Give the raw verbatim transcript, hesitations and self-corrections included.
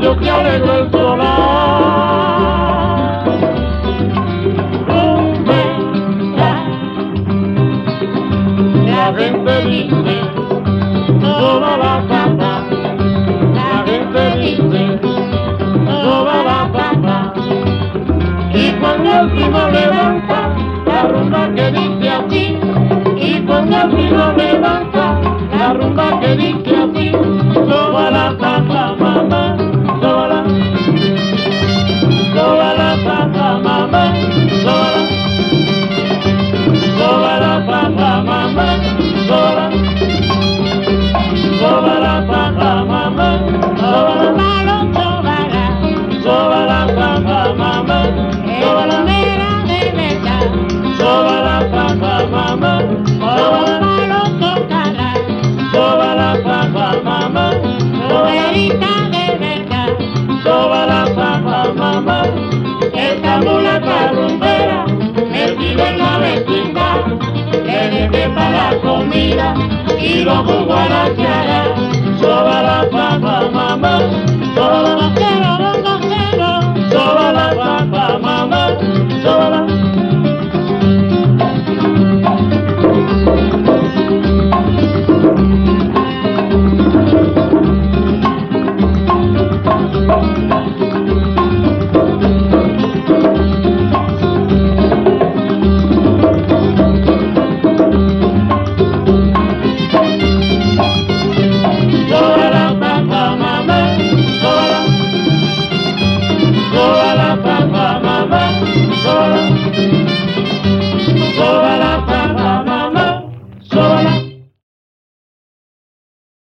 yo que alegro el solar. Rumbera, la gente dice, toda la papa, la gente dice, toda la papa. Y cuando el primo levanta, la rumba que dice así. Y cuando el primo levanta, la rumba que dice así. Toda la papa, mamá, toda la, toda la papa, mamá, toda la, toda la papa, mamá, toda la, toda la papa, mamá, toda la, toda la papa, mamá, toda la, toda la papa, mamá, toda la, toda la papa, mamá, toda la papa, mamá, esta mulata rumbera me pide en la vecindad, le deje para la comida y los guaracheros.